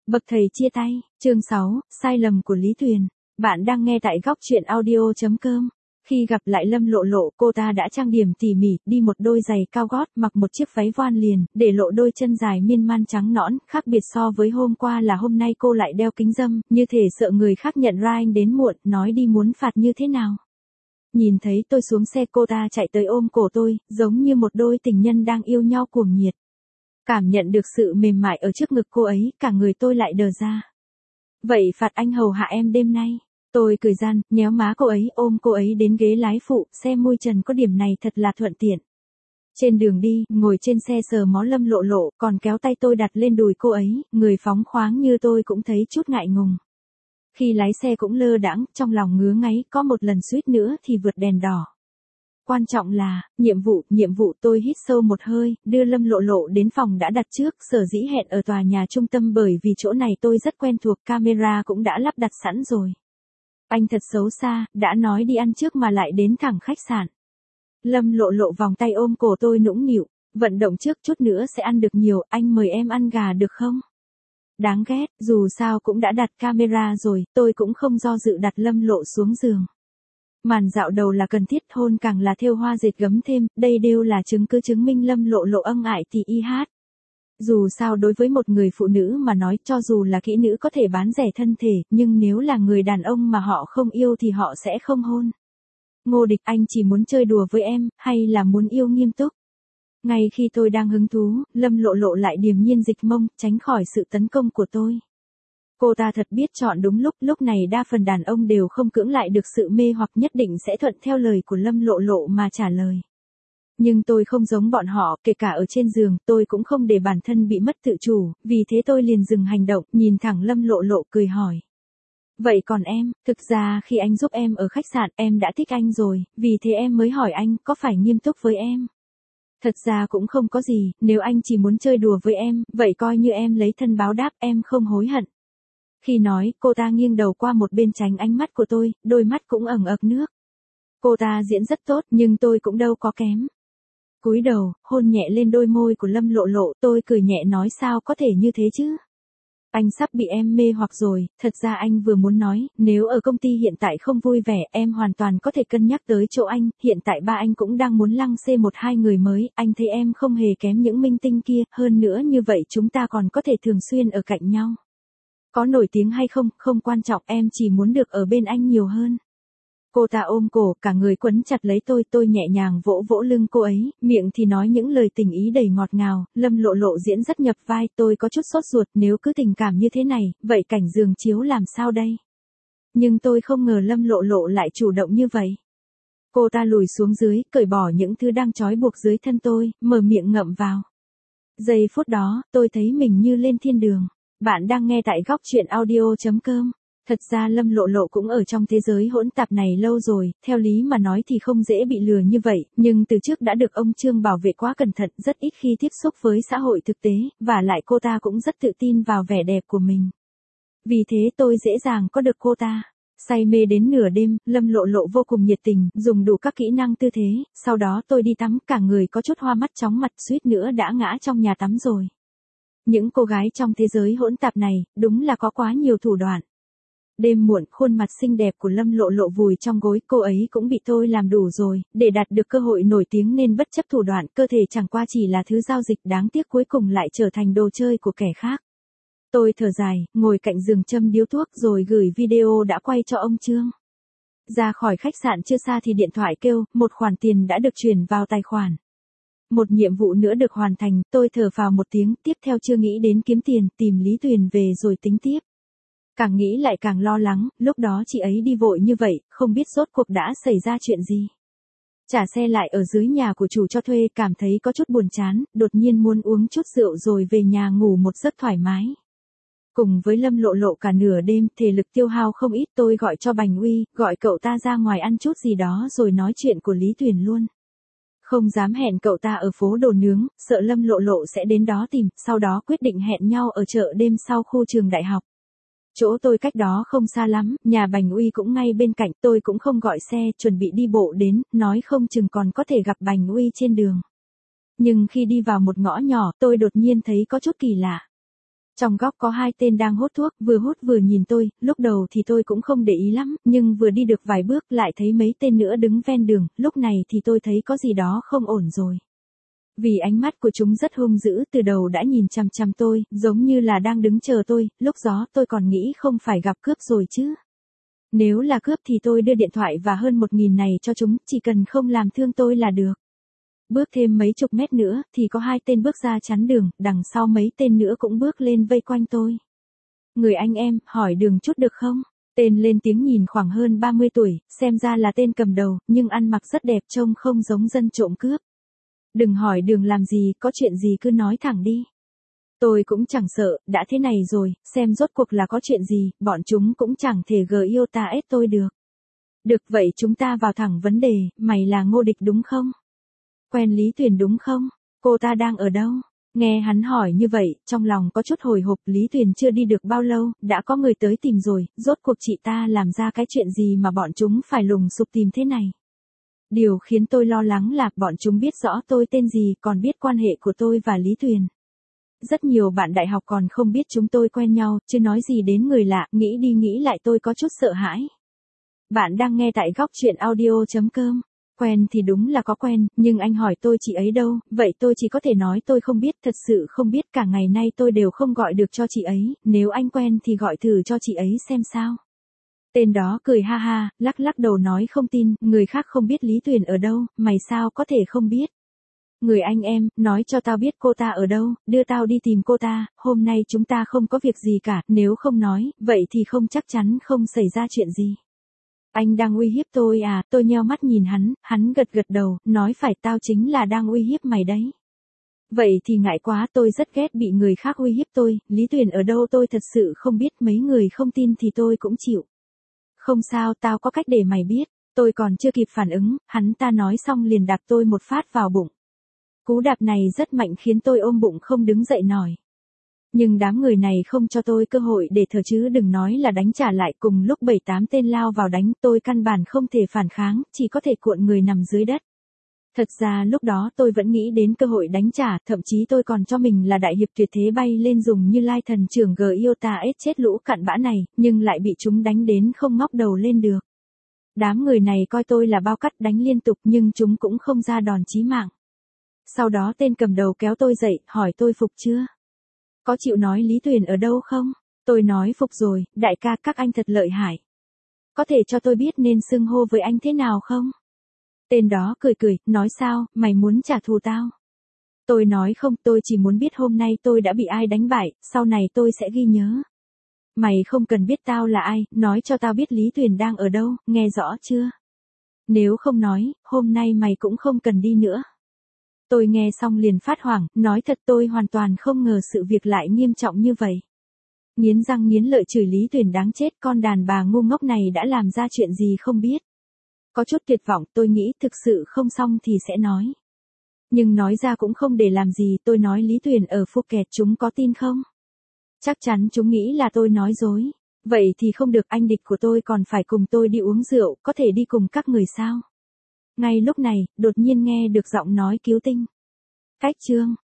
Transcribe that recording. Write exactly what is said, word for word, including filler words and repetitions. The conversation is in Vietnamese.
Bậc thầy chia tay, chương sáu, sai lầm của Lý Tuyền. Bạn đang nghe tại góc truyện audio chấm com. Khi gặp lại Lâm Lộ Lộ, cô ta đã trang điểm tỉ mỉ, đi một đôi giày cao gót, mặc một chiếc váy voan liền, để lộ đôi chân dài miên man trắng nõn, khác biệt so với hôm qua là hôm nay cô lại đeo kính râm, như thể sợ người khác nhận ra anh đến muộn, nói đi muốn phạt như thế nào. Nhìn thấy tôi xuống xe, cô ta chạy tới ôm cổ tôi, giống như một đôi tình nhân đang yêu nhau cuồng nhiệt. Cảm nhận được sự mềm mại ở trước ngực cô ấy, cả người tôi lại đờ ra. Vậy phạt anh hầu hạ em đêm nay. Tôi cười gian, nhéo má cô ấy, ôm cô ấy đến ghế lái phụ, xe mui trần có điểm này thật là thuận tiện. Trên đường đi, ngồi trên xe sờ mó Lâm Lộ Lộ, còn kéo tay tôi đặt lên đùi cô ấy, người phóng khoáng như tôi cũng thấy chút ngại ngùng. Khi lái xe cũng lơ đãng, trong lòng ngứa ngáy, có một lần suýt nữa thì vượt đèn đỏ. Quan trọng là, nhiệm vụ, nhiệm vụ tôi hít sâu một hơi, đưa Lâm Lộ Lộ đến phòng đã đặt trước, sở dĩ hẹn ở tòa nhà trung tâm bởi vì chỗ này tôi rất quen thuộc, camera cũng đã lắp đặt sẵn rồi. Anh thật xấu xa, đã nói đi ăn trước mà lại đến thẳng khách sạn. Lâm Lộ Lộ vòng tay ôm cổ tôi nũng nịu, vận động trước chút nữa sẽ ăn được nhiều, anh mời em ăn gà được không? Đáng ghét, dù sao cũng đã đặt camera rồi, tôi cũng không do dự đặt Lâm Lộ xuống giường. Màn dạo đầu là cần thiết, hôn càng là thêu hoa dệt gấm thêm, đây đều là chứng cứ chứng minh Lâm Lộ Lộ ân ái thì y hát. Dù sao đối với một người phụ nữ mà nói, cho dù là kỹ nữ có thể bán rẻ thân thể, nhưng nếu là người đàn ông mà họ không yêu thì họ sẽ không hôn. Ngô Địch, anh chỉ muốn chơi đùa với em, hay là muốn yêu nghiêm túc? Ngay khi tôi đang hứng thú, Lâm Lộ Lộ lại điềm nhiên dịch mông, tránh khỏi sự tấn công của tôi. Cô ta thật biết chọn đúng lúc, lúc này đa phần đàn ông đều không cưỡng lại được sự mê hoặc, nhất định sẽ thuận theo lời của Lâm Lộ Lộ mà trả lời. Nhưng tôi không giống bọn họ, kể cả ở trên giường, tôi cũng không để bản thân bị mất tự chủ, vì thế tôi liền dừng hành động, nhìn thẳng Lâm Lộ Lộ cười hỏi. Vậy còn em, thực ra khi anh giúp em ở khách sạn, em đã thích anh rồi, vì thế em mới hỏi anh, có phải nghiêm túc với em? Thật ra cũng không có gì, nếu anh chỉ muốn chơi đùa với em, vậy coi như em lấy thân báo đáp, em không hối hận. Khi nói, cô ta nghiêng đầu qua một bên tránh ánh mắt của tôi, đôi mắt cũng ẩn ực nước. Cô ta diễn rất tốt, nhưng tôi cũng đâu có kém. Cúi đầu, hôn nhẹ lên đôi môi của Lâm Lộ Lộ, tôi cười nhẹ nói sao có thể như thế chứ? Anh sắp bị em mê hoặc rồi, thật ra anh vừa muốn nói, nếu ở công ty hiện tại không vui vẻ, em hoàn toàn có thể cân nhắc tới chỗ anh, hiện tại ba anh cũng đang muốn lăng xê một hai người mới, anh thấy em không hề kém những minh tinh kia, hơn nữa như vậy chúng ta còn có thể thường xuyên ở cạnh nhau. Có nổi tiếng hay không, không quan trọng, em chỉ muốn được ở bên anh nhiều hơn. Cô ta ôm cổ, cả người quấn chặt lấy tôi, tôi nhẹ nhàng vỗ vỗ lưng cô ấy, miệng thì nói những lời tình ý đầy ngọt ngào, Lâm Lộ Lộ diễn rất nhập vai, tôi có chút sốt ruột, nếu cứ tình cảm như thế này, vậy cảnh giường chiếu làm sao đây? Nhưng tôi không ngờ Lâm Lộ Lộ lại chủ động như vậy. Cô ta lùi xuống dưới, cởi bỏ những thứ đang trói buộc dưới thân tôi, mở miệng ngậm vào. Giây phút đó, tôi thấy mình như lên thiên đường. Bạn đang nghe tại góc truyện audio chấm com. Thật ra Lâm Lộ Lộ cũng ở trong thế giới hỗn tạp này lâu rồi, theo lý mà nói thì không dễ bị lừa như vậy, nhưng từ trước đã được ông Trương bảo vệ quá cẩn thận, rất ít khi tiếp xúc với xã hội thực tế, và lại cô ta cũng rất tự tin vào vẻ đẹp của mình. Vì thế tôi dễ dàng có được cô ta. Say mê đến nửa đêm, Lâm Lộ Lộ vô cùng nhiệt tình, dùng đủ các kỹ năng tư thế, sau đó tôi đi tắm, cả người có chút hoa mắt chóng mặt, suýt nữa đã ngã trong nhà tắm rồi. Những cô gái trong thế giới hỗn tạp này, đúng là có quá nhiều thủ đoạn. Đêm muộn, khuôn mặt xinh đẹp của Lâm Lộ Lộ vùi trong gối, cô ấy cũng bị tôi làm đủ rồi, để đạt được cơ hội nổi tiếng nên bất chấp thủ đoạn, cơ thể chẳng qua chỉ là thứ giao dịch, đáng tiếc cuối cùng lại trở thành đồ chơi của kẻ khác. Tôi thở dài, ngồi cạnh giường châm điếu thuốc rồi gửi video đã quay cho ông Trương. Ra khỏi khách sạn chưa xa thì điện thoại kêu, một khoản tiền đã được chuyển vào tài khoản. Một nhiệm vụ nữa được hoàn thành, tôi thở phào một tiếng, tiếp theo chưa nghĩ đến kiếm tiền, tìm Lý Tuyền về rồi tính tiếp. Càng nghĩ lại càng lo lắng, lúc đó chị ấy đi vội như vậy, không biết rốt cuộc đã xảy ra chuyện gì. Trả xe lại ở dưới nhà của chủ cho thuê, cảm thấy có chút buồn chán, đột nhiên muốn uống chút rượu rồi về nhà ngủ một giấc thoải mái. Cùng với Lâm Lộ Lộ cả nửa đêm, thể lực tiêu hao không ít, tôi gọi cho Bành Uy, gọi cậu ta ra ngoài ăn chút gì đó rồi nói chuyện của Lý Tuyền luôn. Không dám hẹn cậu ta ở phố đồ nướng, sợ Lâm Lộ Lộ sẽ đến đó tìm, sau đó quyết định hẹn nhau ở chợ đêm sau khu trường đại học. Chỗ tôi cách đó không xa lắm, nhà Bành Uy cũng ngay bên cạnh, tôi cũng không gọi xe, chuẩn bị đi bộ đến, nói không chừng còn có thể gặp Bành Uy trên đường. Nhưng khi đi vào một ngõ nhỏ, tôi đột nhiên thấy có chút kỳ lạ. Trong góc có hai tên đang hút thuốc, vừa hút vừa nhìn tôi, lúc đầu thì tôi cũng không để ý lắm, nhưng vừa đi được vài bước lại thấy mấy tên nữa đứng ven đường, lúc này thì tôi thấy có gì đó không ổn rồi. Vì ánh mắt của chúng rất hung dữ, từ đầu đã nhìn chằm chằm tôi, giống như là đang đứng chờ tôi, lúc đó tôi còn nghĩ không phải gặp cướp rồi chứ. Nếu là cướp thì tôi đưa điện thoại và hơn một nghìn này cho chúng, chỉ cần không làm thương tôi là được. Bước thêm mấy chục mét nữa, thì có hai tên bước ra chắn đường, đằng sau mấy tên nữa cũng bước lên vây quanh tôi. Người anh em, hỏi đường chút được không? Tên lên tiếng nhìn khoảng hơn ba mươi tuổi, xem ra là tên cầm đầu, nhưng ăn mặc rất đẹp trông không giống dân trộm cướp. Đừng hỏi đường làm gì, có chuyện gì cứ nói thẳng đi. Tôi cũng chẳng sợ, đã thế này rồi, xem rốt cuộc là có chuyện gì, bọn chúng cũng chẳng thể gờ yêu ta ép tôi được. Được vậy chúng ta vào thẳng vấn đề, mày là Ngô Địch đúng không? Quen Lý Tuyền đúng không? Cô ta đang ở đâu? Nghe hắn hỏi như vậy, trong lòng có chút hồi hộp, Lý Tuyền chưa đi được bao lâu, đã có người tới tìm rồi, rốt cuộc chị ta làm ra cái chuyện gì mà bọn chúng phải lùng sục tìm thế này. Điều khiến tôi lo lắng là bọn chúng biết rõ tôi tên gì, còn biết quan hệ của tôi và Lý Tuyền. Rất nhiều bạn đại học còn không biết chúng tôi quen nhau, chứ nói gì đến người lạ, nghĩ đi nghĩ lại tôi có chút sợ hãi. Bạn đang nghe tại góc chuyện audio chấm com. Quen thì đúng là có quen, nhưng anh hỏi tôi chị ấy đâu, vậy tôi chỉ có thể nói tôi không biết, thật sự không biết, cả ngày nay tôi đều không gọi được cho chị ấy, nếu anh quen thì gọi thử cho chị ấy xem sao. Tên đó cười ha ha, lắc lắc đầu nói không tin, người khác không biết Lý Tuyền ở đâu, mày sao có thể không biết. Người anh em, nói cho tao biết cô ta ở đâu, đưa tao đi tìm cô ta, hôm nay chúng ta không có việc gì cả, nếu không nói, vậy thì không chắc chắn không xảy ra chuyện gì. Anh đang uy hiếp tôi à, tôi nheo mắt nhìn hắn, hắn gật gật đầu, nói phải tao chính là đang uy hiếp mày đấy. Vậy thì ngại quá, tôi rất ghét bị người khác uy hiếp tôi, Lý Tuyền ở đâu tôi thật sự không biết, mấy người không tin thì tôi cũng chịu. Không sao, tao có cách để mày biết, tôi còn chưa kịp phản ứng, hắn ta nói xong liền đạp tôi một phát vào bụng. Cú đạp này rất mạnh khiến tôi ôm bụng không đứng dậy nổi. Nhưng đám người này không cho tôi cơ hội để thở chứ đừng nói là đánh trả lại, cùng lúc bảy tám tên lao vào đánh tôi căn bản không thể phản kháng, chỉ có thể cuộn người nằm dưới đất. Thật ra lúc đó tôi vẫn nghĩ đến cơ hội đánh trả, thậm chí tôi còn cho mình là đại hiệp tuyệt thế bay lên dùng như lai thần trưởng g yêu ta ết chết lũ cặn bã này, nhưng lại bị chúng đánh đến không ngóc đầu lên được. Đám người này coi tôi là bao cắt đánh liên tục nhưng chúng cũng không ra đòn chí mạng. Sau đó tên cầm đầu kéo tôi dậy, hỏi tôi phục chưa? Có chịu nói Lý Tuyền ở đâu không? Tôi nói phục rồi, đại ca các anh thật lợi hại. Có thể cho tôi biết nên xưng hô với anh thế nào không? Tên đó cười cười, nói sao, mày muốn trả thù tao? Tôi nói không, tôi chỉ muốn biết hôm nay tôi đã bị ai đánh bại, sau này tôi sẽ ghi nhớ. Mày không cần biết tao là ai, nói cho tao biết Lý Tuyền đang ở đâu, nghe rõ chưa? Nếu không nói, hôm nay mày cũng không cần đi nữa. Tôi nghe xong liền phát hoảng, nói thật tôi hoàn toàn không ngờ sự việc lại nghiêm trọng như vậy. Nghiến răng nghiến lợi chửi Lý Tuyền đáng chết, con đàn bà ngu ngốc này đã làm ra chuyện gì không biết. Có chút tuyệt vọng, tôi nghĩ thực sự không xong thì sẽ nói. Nhưng nói ra cũng không để làm gì, tôi nói Lý Tuyền ở Phuket, chúng có tin không? Chắc chắn chúng nghĩ là tôi nói dối. Vậy thì không được, anh địch của tôi còn phải cùng tôi đi uống rượu, có thể đi cùng các người sao? Ngay lúc này, đột nhiên nghe được giọng nói cứu tinh. Cách chương